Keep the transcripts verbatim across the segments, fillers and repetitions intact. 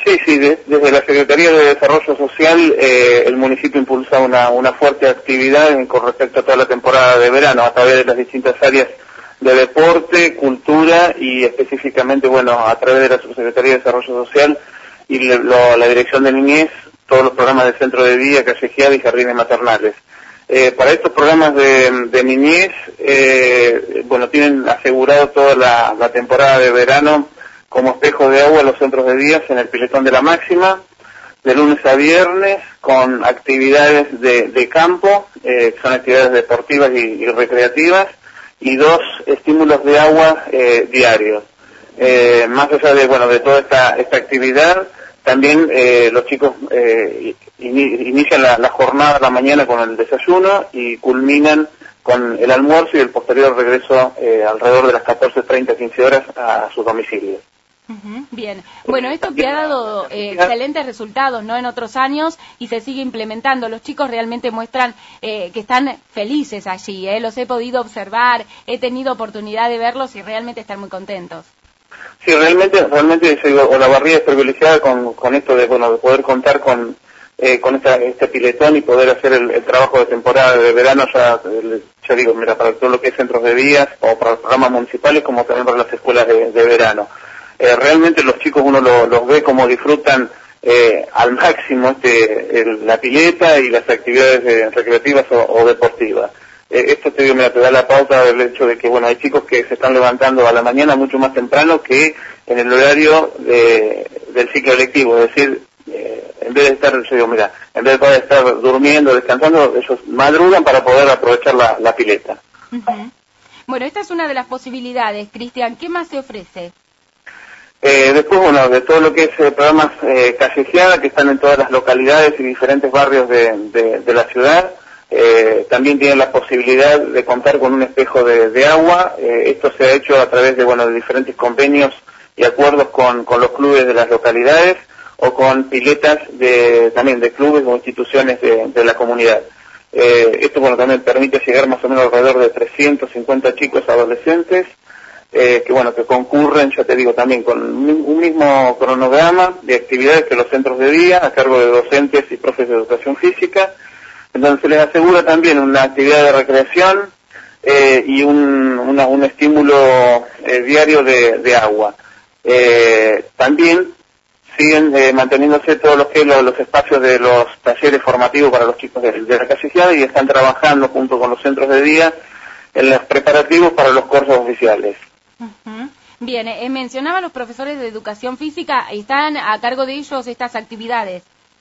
Sí, sí, de, desde la Secretaría de Desarrollo Social eh, el municipio impulsa una, una fuerte actividad con respecto a toda la temporada de verano a través de las distintas áreas de deporte, cultura y específicamente, bueno, a través de la Subsecretaría de Desarrollo Social y le, lo, la Dirección de Niñez, todos los programas de centro de día, callejeada y jardines maternales. Eh, para estos programas de, de niñez, eh, bueno, tienen asegurado toda la, la temporada de verano como espejo de agua los centros de días en el Piletón de la Máxima, de lunes a viernes, con actividades de, de campo, eh, que son actividades deportivas y, y recreativas, y dos estímulos de agua eh, diarios. Eh, más allá de, bueno, de toda esta, esta actividad, también eh, los chicos eh, in, inician la, la jornada a la mañana con el desayuno y culminan con el almuerzo y el posterior regreso eh, alrededor de las catorce treinta a quince horas a sus domicilios. Uh-huh, bien, bueno, esto que ha dado eh, excelentes resultados, ¿no?, en otros años y se sigue implementando. Los chicos realmente muestran eh, que están felices allí, ¿eh? Los he podido observar, he tenido oportunidad de verlos y realmente están muy contentos. Sí, realmente, realmente Olavarría es privilegiada con, con esto de, bueno, de poder contar con eh, con esta, este piletón y poder hacer el, el trabajo de temporada de verano, ya, ya digo, mira, para todo lo que es centros de días o para los programas municipales como también para las escuelas de, de verano. Eh, realmente los chicos uno lo, los ve como disfrutan eh, al máximo este el, la pileta y las actividades eh, recreativas o, o deportivas. Eh, esto te digo, mira, te da la pauta del hecho de que, bueno, hay chicos que se están levantando a la mañana mucho más temprano que en el horario de, del ciclo lectivo, es decir, eh, en vez de estar, yo digo, mira, en vez de poder estar durmiendo, descansando, ellos madrugan para poder aprovechar la, la pileta. Uh-huh. Bueno, esta es una de las posibilidades, Cristian. ¿Qué más se ofrece? Eh, después, bueno, de todo lo que es eh, programas eh, callejeada, que están en todas las localidades y diferentes barrios de, de, de la ciudad, eh, también tienen la posibilidad de contar con un espejo de, de agua. Eh, esto se ha hecho a través de, bueno, de diferentes convenios y acuerdos con, con los clubes de las localidades o con piletas de, también de clubes o instituciones de, de la comunidad. Eh, esto, bueno, también permite llegar más o menos alrededor de trescientos cincuenta chicos adolescentes, Eh, que bueno, que concurren, ya te digo, también con un mismo cronograma de actividades que los centros de día, a cargo de docentes y profes de educación física, en donde se les asegura también una actividad de recreación eh, y un, una, un estímulo eh, diario de, de agua. Eh, también siguen eh, manteniéndose todos los que los, los espacios de los talleres formativos para los chicos de, de la callejeada y están trabajando junto con los centros de día en los preparativos para los cursos oficiales. Uh-huh. Bien, eh, mencionaba a los profesores de educación física, ¿están a cargo de ellos estas actividades?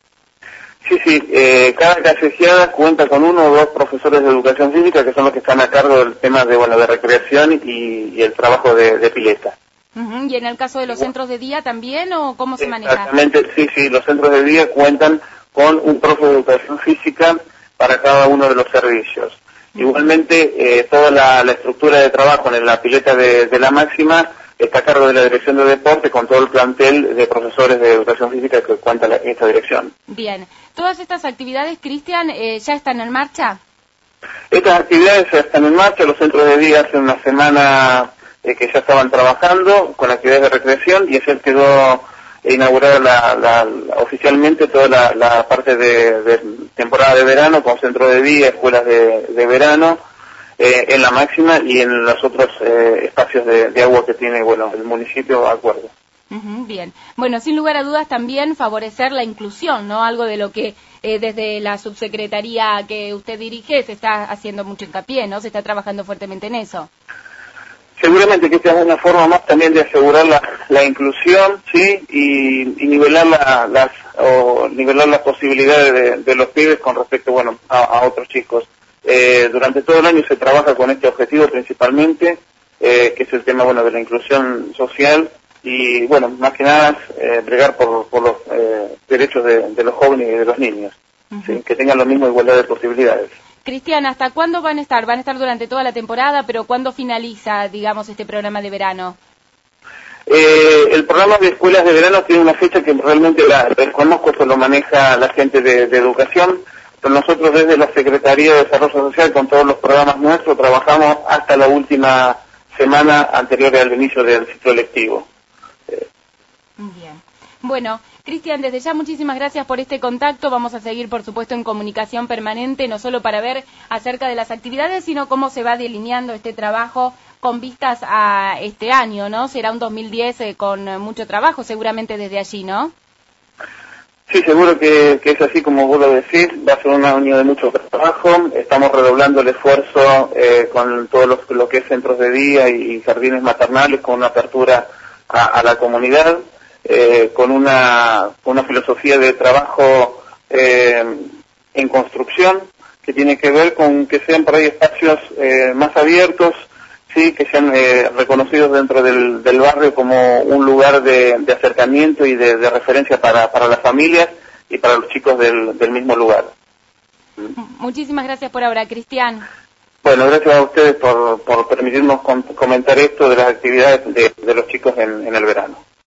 Sí, sí, eh, cada callejeada cuenta con uno o dos profesores de educación física que son los que están a cargo del tema de, bueno, de recreación y, y el trabajo de, de pileta. Uh-huh. ¿Y en el caso de los centros de día también o cómo se maneja? Exactamente, sí, sí, los centros de día cuentan con un profe de educación física para cada uno de los servicios. Igualmente, eh, toda la, la estructura de trabajo en la pileta de, de la Máxima está a cargo de la Dirección de Deporte con todo el plantel de profesores de educación física que cuenta la, esta dirección. Bien. ¿Todas estas actividades, Cristian, eh, ya están en marcha? Estas actividades ya están en marcha. Los centros de día hace una semana eh, que ya estaban trabajando con actividades de recreación y ayer quedó inaugurada la, la, la, oficialmente toda la, la parte de, de temporada de verano con centro de día, escuelas de, de verano eh, en la Máxima y en los otros eh, espacios de, de agua que tiene, bueno, el municipio a acuerdo. Uh-huh, bien. Bueno, sin lugar a dudas también favorecer la inclusión, ¿no? Algo de lo que eh, desde la subsecretaría que usted dirige se está haciendo mucho hincapié, ¿no? Se está trabajando fuertemente en eso. Seguramente que esta es una forma más también de asegurar la, la inclusión, sí, y, y nivelar la, las o nivelar las posibilidades de, de los pibes con respecto, bueno, a, a otros chicos. Eh, durante todo el año se trabaja con este objetivo principalmente, eh, que es el tema, bueno, de la inclusión social y, bueno, más que nada eh, bregar por, por los eh, derechos de, de los jóvenes y de los niños, uh-huh. ¿Sí? Que tengan la misma igualdad de posibilidades. Cristian, ¿hasta cuándo van a estar? Van a estar durante toda la temporada, pero ¿cuándo finaliza, digamos, este programa de verano? Eh, el programa de escuelas de verano tiene una fecha que realmente la desconozco, eso lo maneja la gente de, de educación, pero nosotros desde la Secretaría de Desarrollo Social con todos los programas nuestros trabajamos hasta la última semana anterior al inicio del ciclo lectivo. Bien. Bueno, Cristian, desde ya muchísimas gracias por este contacto. Vamos a seguir, por supuesto, en comunicación permanente, no solo para ver acerca de las actividades, sino cómo se va delineando este trabajo con vistas a este año, ¿no? Será un dos mil diez eh, con mucho trabajo, seguramente desde allí, ¿no? Sí, seguro que, que es así como vos lo decís, va a ser un año de mucho trabajo, estamos redoblando el esfuerzo eh, con todo lo, lo que es centros de día y jardines maternales, con una apertura a, a la comunidad, eh, con una, una filosofía de trabajo eh, en construcción, que tiene que ver con que sean por ahí espacios eh, más abiertos, sí, que sean eh, reconocidos dentro del, del barrio como un lugar de, de acercamiento y de, de referencia para, para las familias y para los chicos del, del mismo lugar. Muchísimas gracias por ahora, Cristian. Bueno, gracias a ustedes por, por permitirnos comentar esto de las actividades de, de los chicos en, en el verano.